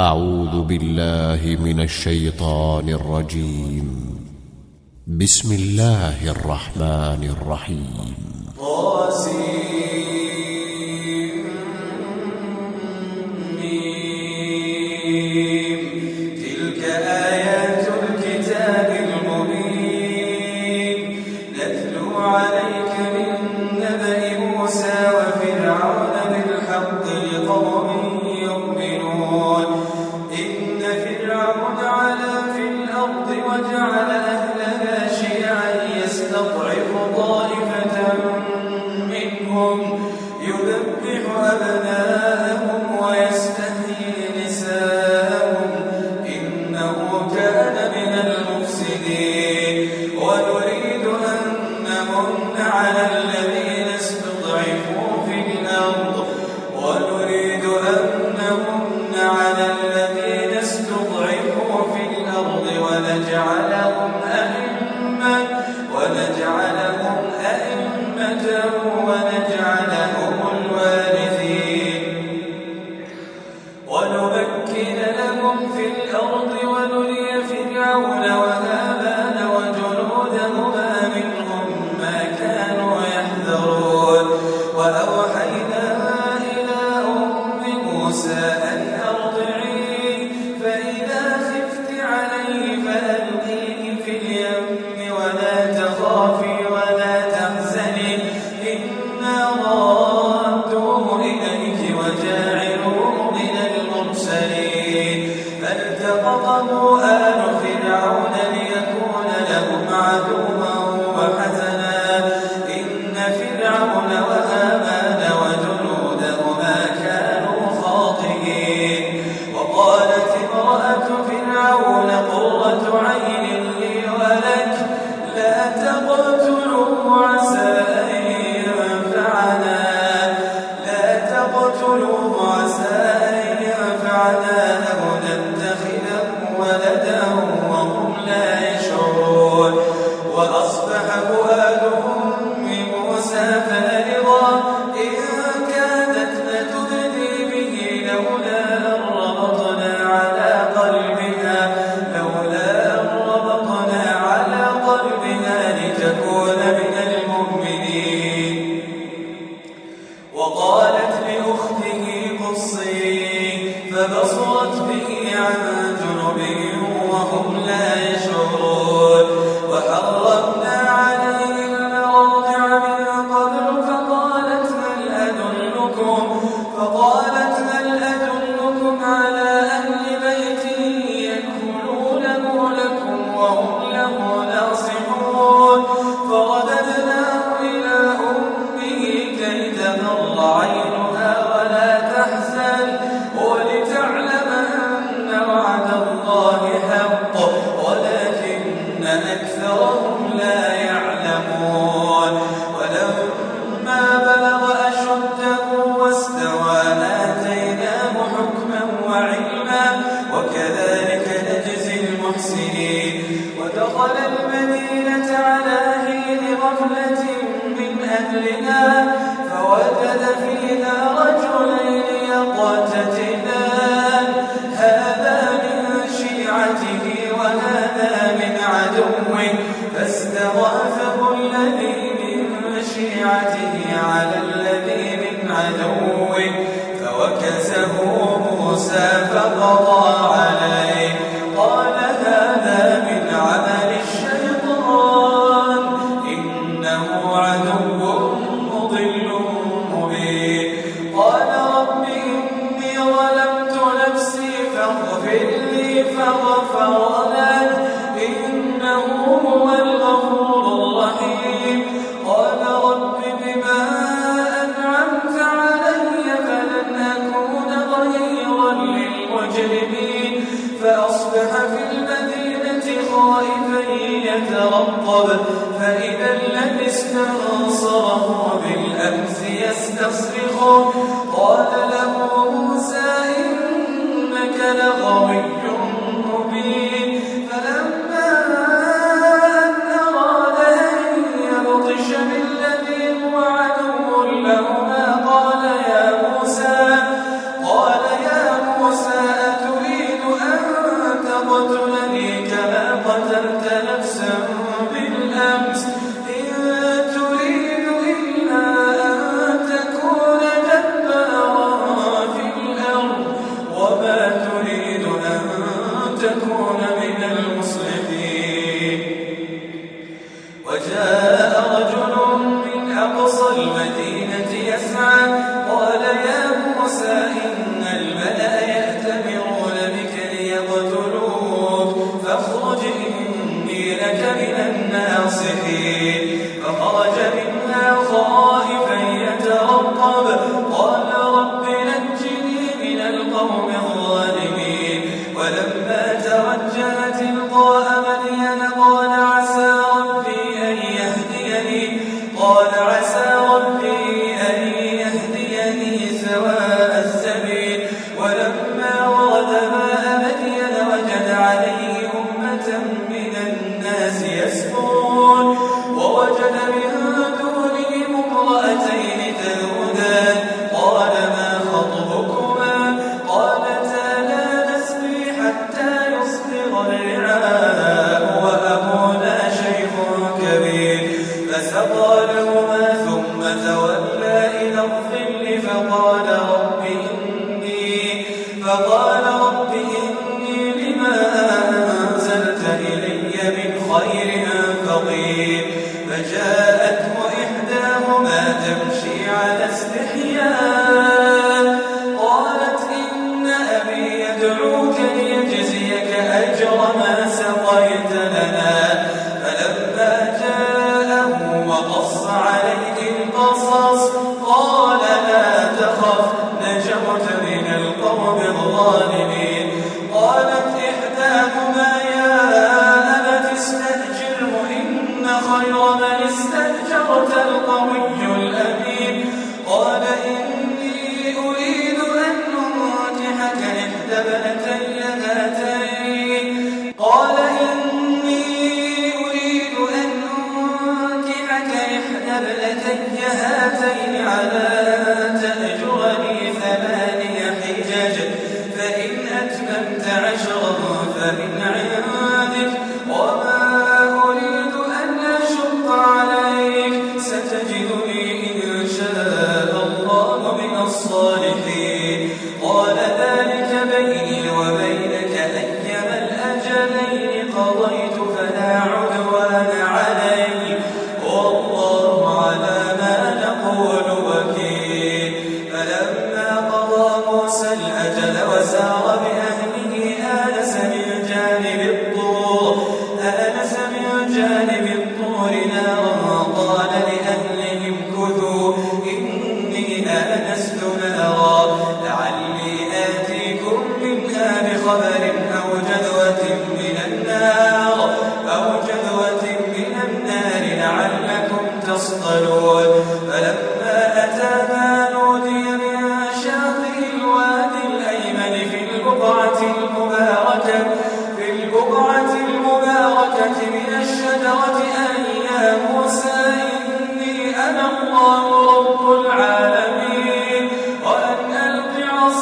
أعوذ بالله من الشيطان الرجيم. بسم الله الرحمن الرحيم. تلك آيات الكتاب المبين نتلو عليك من نبأ موسى وفرعون بالحق لقوم يؤمنون. إن فرعون علا في الأرض وجعل أهلها شيعا يستضعف طائفة منهم يذبح أبناءهم ويستحيي نساءهم إنه كان من المفسدين. ونريد أن نمن على الذين استضعفوا في الأرض ونجعلهم أئمة ونجعلهم الوارثين ونمكن لهم في الأرض ونري فرعون وهامان وجنودهما منهم ما كانوا يحذرون. وأوحينا إلى أم موسى أن أرضعيه فإذا خفت عليه فألقيه في اليم ولا تخافي ولا تحزني إنا رادوه إليك وجاعلوه من المرسلين. فالتقطه آل فرعون ليكون لهم عدوا وحزنا إن فرعون وهامان وجنودهما كانوا خاطئين. وقالت امرأة فرعون قرة عين لي ولك لا تقتلوه عسى أن ينفعنا أو نتخذه ولدا وهم لا يشعرون. وأصبح فؤاد أم موسى فارغا إن كادت لتبدي به لولا أن ربطنا على قلبها لتكون من المؤمنين. وقالت لأخته قصيه فبصرت به عن جنب وهم لا يشعرون. وحرمنا عليه المراضع من قبل فقالت هل أدلكم على أهل بيت يكفلونه لكم وهم له ناصحون. فرددناه إلى أمه كي تقر عينها ولا تحزن ولتعلم أن وعد الله حق ولكن أكثرهم لا يعلمون. ولما بلغ أشده واستوى آتيناه حكما وعلما وكذلك نجزي المحسنين. ودخل المدينة على حين غفلة من أهلها فوجد فيها رجلين يقتتلان هذا من شيعته وهذا من عدوه فاستغاثه الذي من شيعته على الذي من عدوه فوكزه موسى فقضى عليه قال هذا من عمل الشيطان إنه عدو مضل مبين. قال رب إني ظلمت نفسي فاغفر لي فغفر له إنه هو الغفور الرحيم. قال رب بما أنعمت علي فلن أكون ظهيرا للمجرمين. فأصبح في المدينة خائفا يترقب فإذا الذي استنصره بالأمس يستصرخه قال له موسى إنك لغوي مبين. فلما أن أراد أن يبطش بالذي هو عدو لهما قال يا موسى أتريد تكون من المصلحين. وجاء رجل من أقصى المدينة يسعى قال يا موسى إن الملأ يأتمرون بك ليقتلوك فاخرج إني لك من الناصحين. فخرج منها خائفا يترقب قال رب نجني من القوم الظالمين. ولما توجه تلقاء مدين قال عسى ربي أن يهديني سواء السبيل. ولما ورد ماء مدين وجد عليه أمة من الناس يسقون ووجد من دونهم امرأتين تذودان قال ما خطبكما قالتا لا نسقي حتى يصدر الرعاء وأبونا شيخ كبير. فسقى لهما ثم تولى إلى الظل فقال رب إني لما أنزلت إلي من خير فقير. فجاءته إحداهما تمشي على استحياء قالت إن أبي يدعوك ليجزيك أجر ما سقيت لنا. فلما جاءه وقص عليه القصص قال لا تخف نجوت من القوم الظالمين. قالت إحداهما يا أبت استأجره إن خير من استأجرت القوي الأمين. قال إني أريد أن أنكحك إحدى ابنتي هاتين على أن تأجرني 8 حجج فإن أتممت 10 فمن عندك وما أريد أن أشق عليك ستجدني إن شاء الله من الصالحين. قال ذلك بيني وبينك أيما الأجلين قضيت فلا عدوان علي والله على ما نقول وكيل. فلما قضى موسى الأجل وسار بأهله آنس من جانب الطور نارا قال لأهلهم كثوا إني آنست نارا لعلي آتيكم منها بخبر أو جذوة من النار لعلكم تصطلون. فلما أتاها نودي من شاطئ الوادي الأيمن في البقعة المباركة من الشجرة أن يا موسى إني أنا الله رب العالمين وأن ألق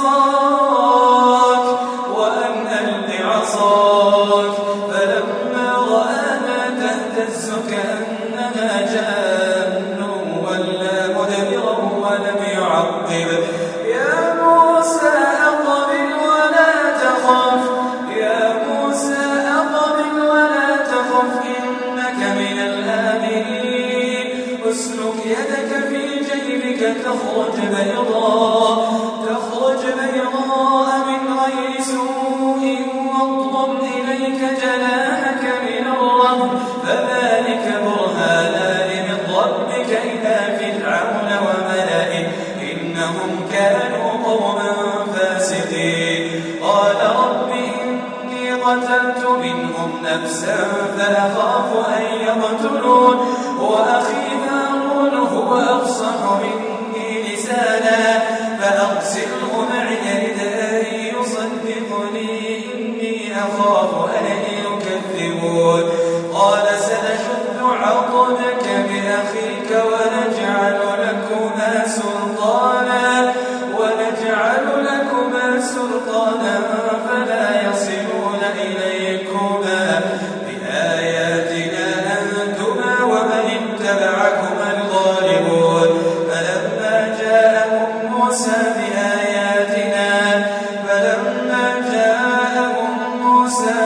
عصاك. فلما رآها تهتز كأنها جان ولا مدبرا ولم يعقب. يا موسى أقبل ولا تخف إنك من الآمنين. اسلك يدك في جيبك تخرج بيضاء من غير سوء واضم إليك جناحك من الرهب فذلك برهانان من ربك إلى فرعون وملئه إنهم كانوا قوما فاسقين. قال رب إني قتلت منهم نفسا فأخاف أن يقتلون وأخي هارون هو أفصح مني لسانا فأرسله معي ردا يصدقني إني أخاف أن يكذبون. قال سنشد عضدك بأخيك ونجعل لكما سلطانا فلا يصلون إليكما بآياتنا أنتما ومن اتبعكما الغالبون. فلما جاءهم موسى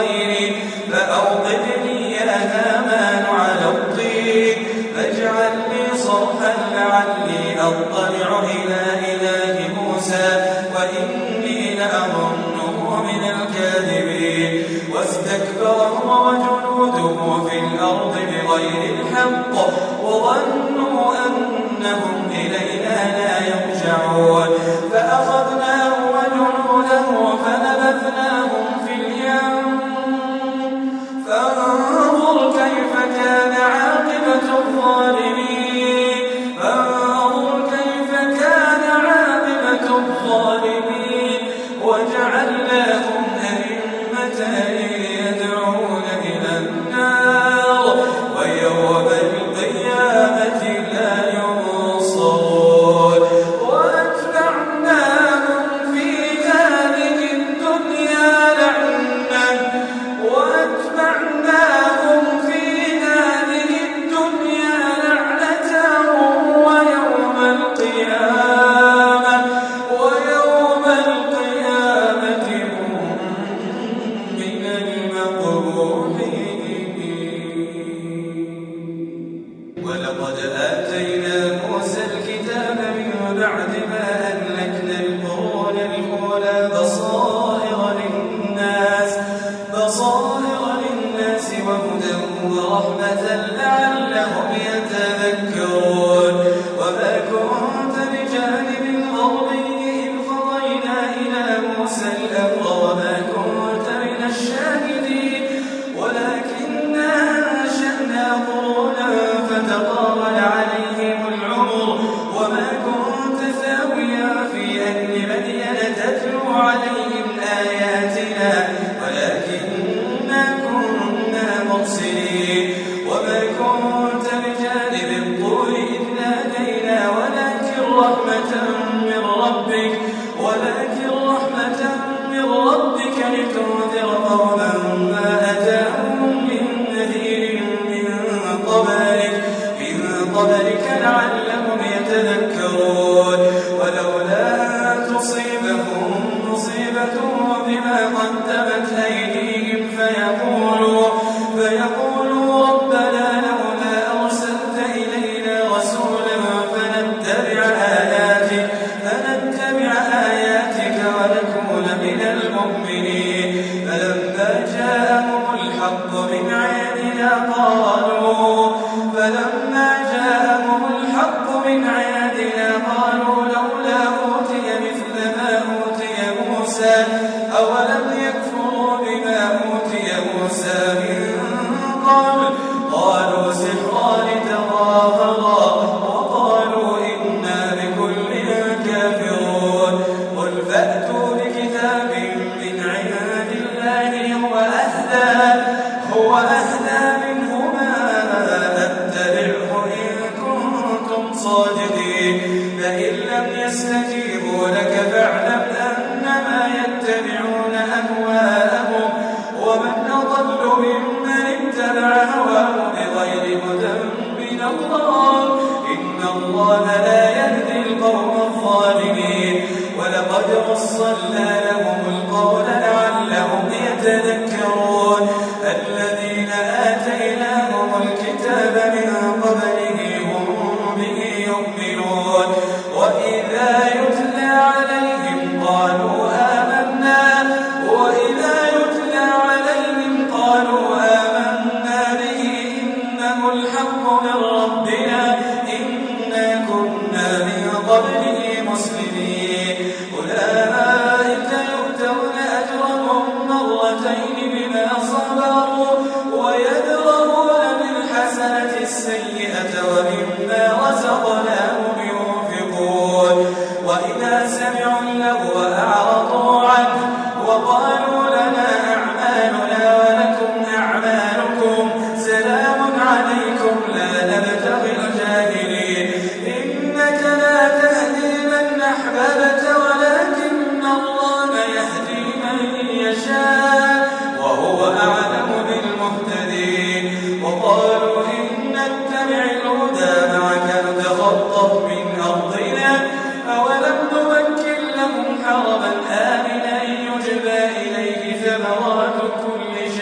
بغيري فأوقد لي يا هامان على الطين فاجعل لي صرحا لعلي أطلع إلى إله موسى وإني لأظنه من الكاذبين واستكبر هو وجنوده في الأرض بغير الحق وظنوا أنهم إلينا لا يرجعون فأخذناه وجنوده فنبذناهم في اليم فانظر كيف كان عاقبة الظالمين وجعلناهم أئمة يدعون إلى النار ويوم القيامة لا ينصرون وأتبعناهم في هذه الدنيا لعنة ويوم القيامة هم من المقبوحين. ولقد آتينا موسى الكتاب من بعد ما أهلكنا القرون الأولى بصائر للناس وهدى ورحمة لعلهم يتذكرون. وما كنت بجانب الغربي إذ قضينا إلى موسى الأمر وما كنت من الشاهدين ولكننا أنشأنا قرونا فتطاول عليهم العمر وما كنت ثاويا في أهل مدين تتلو عليهم آياتنا ولكننا كنا مرسلين. وما كنت بجانب الطور إذ نادينا ولكن رحمة من ربك لتنذر قوما ما أتاهم من نذير من قبلك لعلهم يتذكرون. ولولا أن تصيبهم مصيبة بما قدمت أيديهم فيقولوا ربنا لولا أرسلت إلينا رسولا فنتبع آياتك ونكون من المؤمنين. فلما جاءهم الحق من عندنا قالوا لولا أوتي مثل ما أوتي موسى أولم يكفروا بما أوتي موسى من قبل قالوا سحران تظاهرا وقالوا إنا بكل كافرون. قل فأتوا بكتاب من عند الله هو أهدى منهما أتبعه إن كنتم صادقين. فإن لم يستجيبوا لك فاعلم أنما يتبعون أهواءهم ومن أضل ممن اتبع هواه بغير هدى من الله إن الله لا يهدي القوم الظالمين. ولقد وصلنا لهم القول لعلهم يتذكرون. الذين آتيناهم الكتاب من قبله هم به يؤمنون. وإذا يتلى عليهم قالوا آمنا به إنه الحق من ربنا إنا كنا من قبله مسلمين. أولئك يؤتون أجرهم مرتين بما صبروا ويدرؤون بالحسنة السيئة ومما رزقناهم ينفقون. وإذا سمعوا اللغو أعرضوا عنه وقالوا لنا أعمالنا ولكم أعمالكم سلام عليكم لا نبتغي الجاهلين. إنك لا تهدي من أحببت ولكن الله يهدي من يشاء وهو أعلم بالمهتدين. وقالوا إن نتبع الهدى معك نتخطف من أرضنا أولم نمكن لهم حرما آمنا يجبى إليه ثمرات كل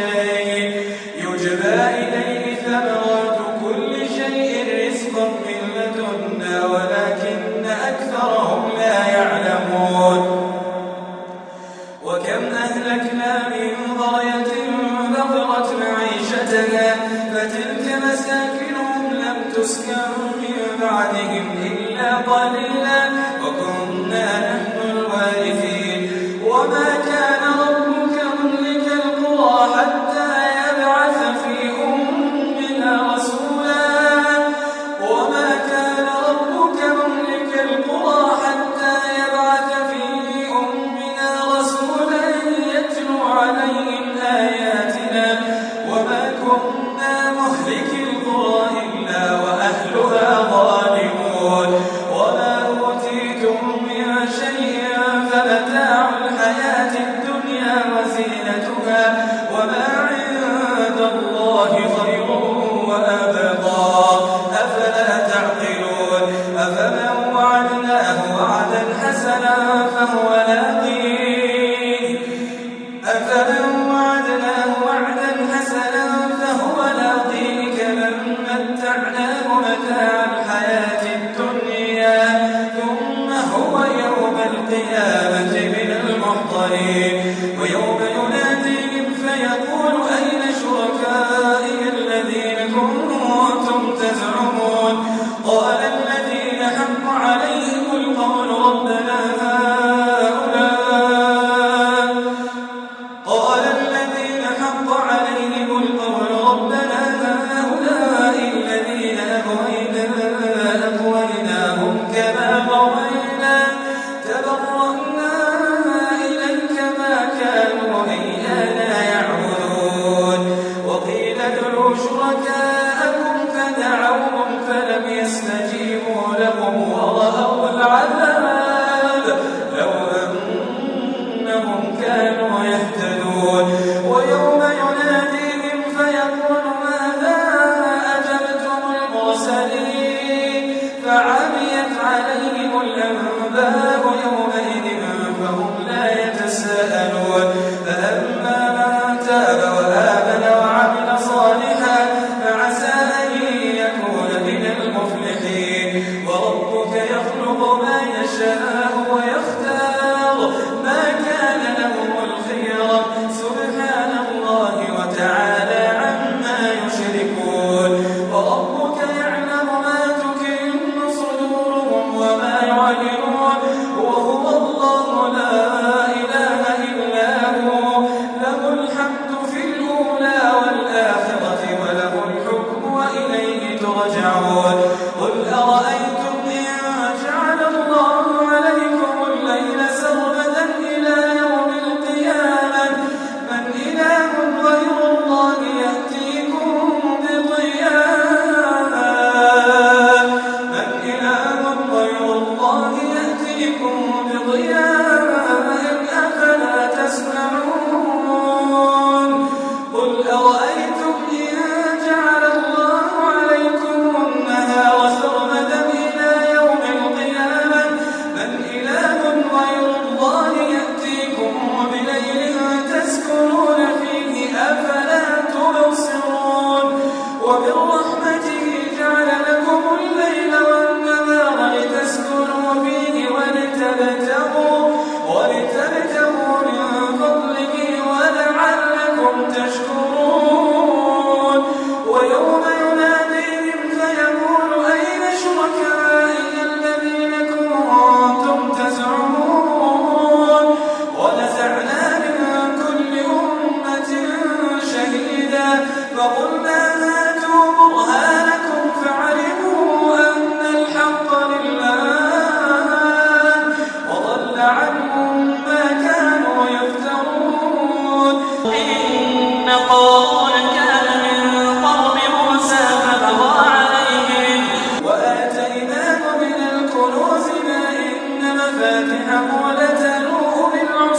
وكم أهلكنا من قرية بطرت معيشتها فتلك مساكنهم لم تسكن من بعدهم إلا قليلا وكنا نحن الوارثين وما كان ربك مهلك القرى حتى يبعث في أمها رسولا وما كان ربك مهلك القرى حتى يبعث في أمها رسولا يتلو عليهم آياتنا وما كنا مهلك القرى إلا وأهلها ظالمون وما أوتيتم من شيء فمتاع الحياة الدنيا وزينتها وما عند الله خير وأبقى أفلا تعقلون أفمن وعدناه وعدا حسنا فهو لاقيه أفمن وعدناه وعدا حسنا فهو لاقيه كمن متعناه متاع الحياة الدنيا ثم هو يوم القيامة من المحضرين ويوم يناديهم فيقول أين شركائي الذين كنتم تزعمون قال الذين حق عليهم القول ربنا هؤلاء الذين أغويناهم كما غوينا تبرأنا إليك ما كانوا إيانا يعبدون وقيل ادعوا شركاءكم فدعوهم فلم يستجيبوا لهم ورأوا العذاب لو أنهم كانوا يهتدون ويوم يناديهم فيقول ماذا أجبتم المرسلين فعميت عليهم الأنباء يومئذ فهم لا يتساءلون فأما من تاب وآمن وعمل صالحا فعسى أن يكون من المفلحين وربك يخلق ما يشاء ويختار ما كان لهم الخيرة سبحان الله وتعالى عما يشركون وربك يعلم ما تكن صدورهم وما يعلنون وهو الله لا إله إلا هو له الحمد في الأولى والآخرة وله الحكم وإليه ترجعون قل أرأيتم إن جعل الله عليكم الليل سرمدا إلى يوم القيامة من إله غير الله يأتيكم بضياء أفلا تسمعون قل أرأيتم إن جعل الله عليكم النهار سرمدا إلى يوم القيامة من إله غير الله يأتيكم بليل تسكنون فيه أفلا تبصرون ومن رحمته جعل لكم الليل والنهار لتسكنوا فيه ولتبتغوا من فضله ولعلكم تشكرون ويوم يناديهم فيقول أين شركائي الذين كنتم تزعمون ونزعنا من كل أمة شهيدا فقلنا هاتوا برهانكم فعلموا أن الحق لله وضل عنهم ما كانوا يفترون إن قارون كان من قوم موسى فبغى عليهم وآتيناه من الكنوز ما إن مفاتحه لتنوء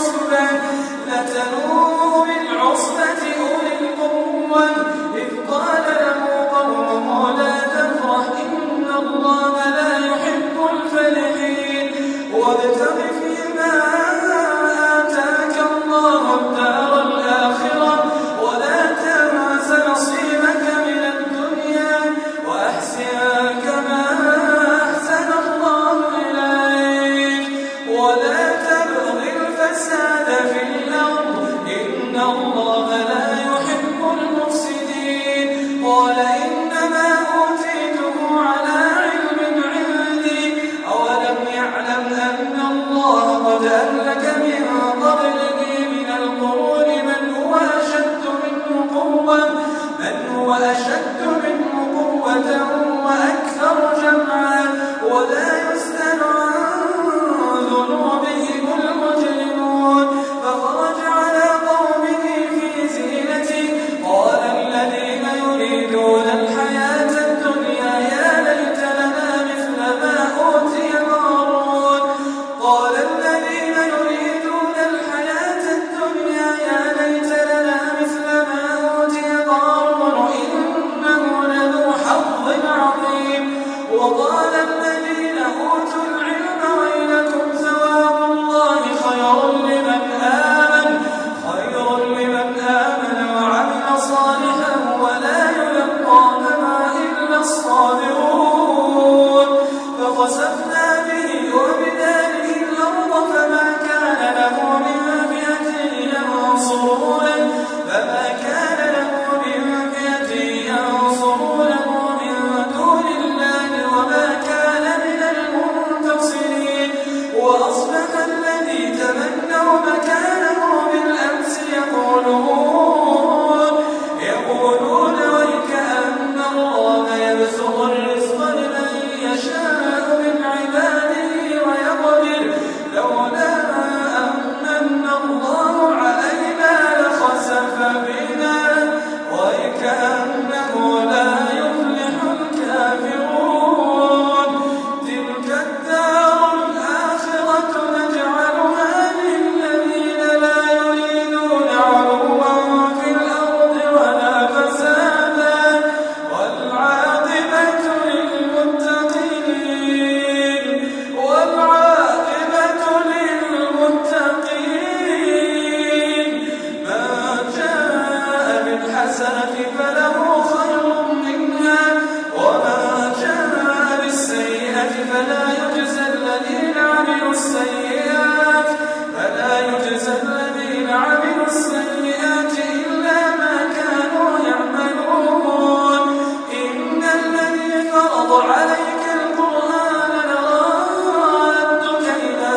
بالعصبة أولي القوة إذ قال له قومه لا تفرح إن الله لا يحب الفرحين وابتغ فيما آتاك الله الدار الآخرة ولا تنس نصيبك من الدنيا وأحسن كما أحسن الله إليك ولا تبغ الفساد في الأرض وأشد منه قوة وأكثر جمعا ولا يسأل عن ذنوبهم المجرمون فخرج على قومه في زينته قال الذين يريدون الحياة الدنيا يا ليت لنا مثل ما أوتي قارون قال الذين يريدون الحياة الدنيا يا ليت لنا مثل ما أوتي قارون إنه لذو حظ عظيم وقال الذين أوتوا العلم ويلكم ثواب الله خير لمن آمن وعمل صالحا ولا يلقاها إلا الصابرون فخسفنا به وبداره الأرض فما كان له من فئة ينصرونه من دون الله وما كان من المنتصرين وأصبح الذي تمنوا مكانه بالأمس يقولون ويكأن الله يبسط الرزق لمن يشاء من عباده ويقدر لولا أمن الله علينا لخسف بنا ويكأنه لا يفلح الكافرون تلك الدار الآخرة نجعلها للذين لا يريدون علوا في الأرض ولا فسادا والعاقبة للمتقين من جاء بالحسنة فله خير منها ومن جاء بالسيئة فلا يجزى الذين عملوا السيئات إلا ما كانوا يعملون إن الذي فرض عليك القرآن لرادك إلى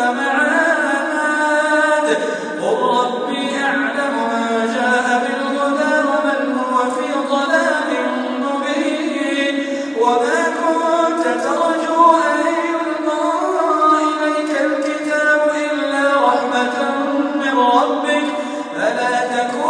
معاد قل ربي أعلم من جاء بالهدى ومن هو في ضلال مبين وما كنت ترجو أن يلقى إليك الكتاب إلا رحمة من ربك فلا تكن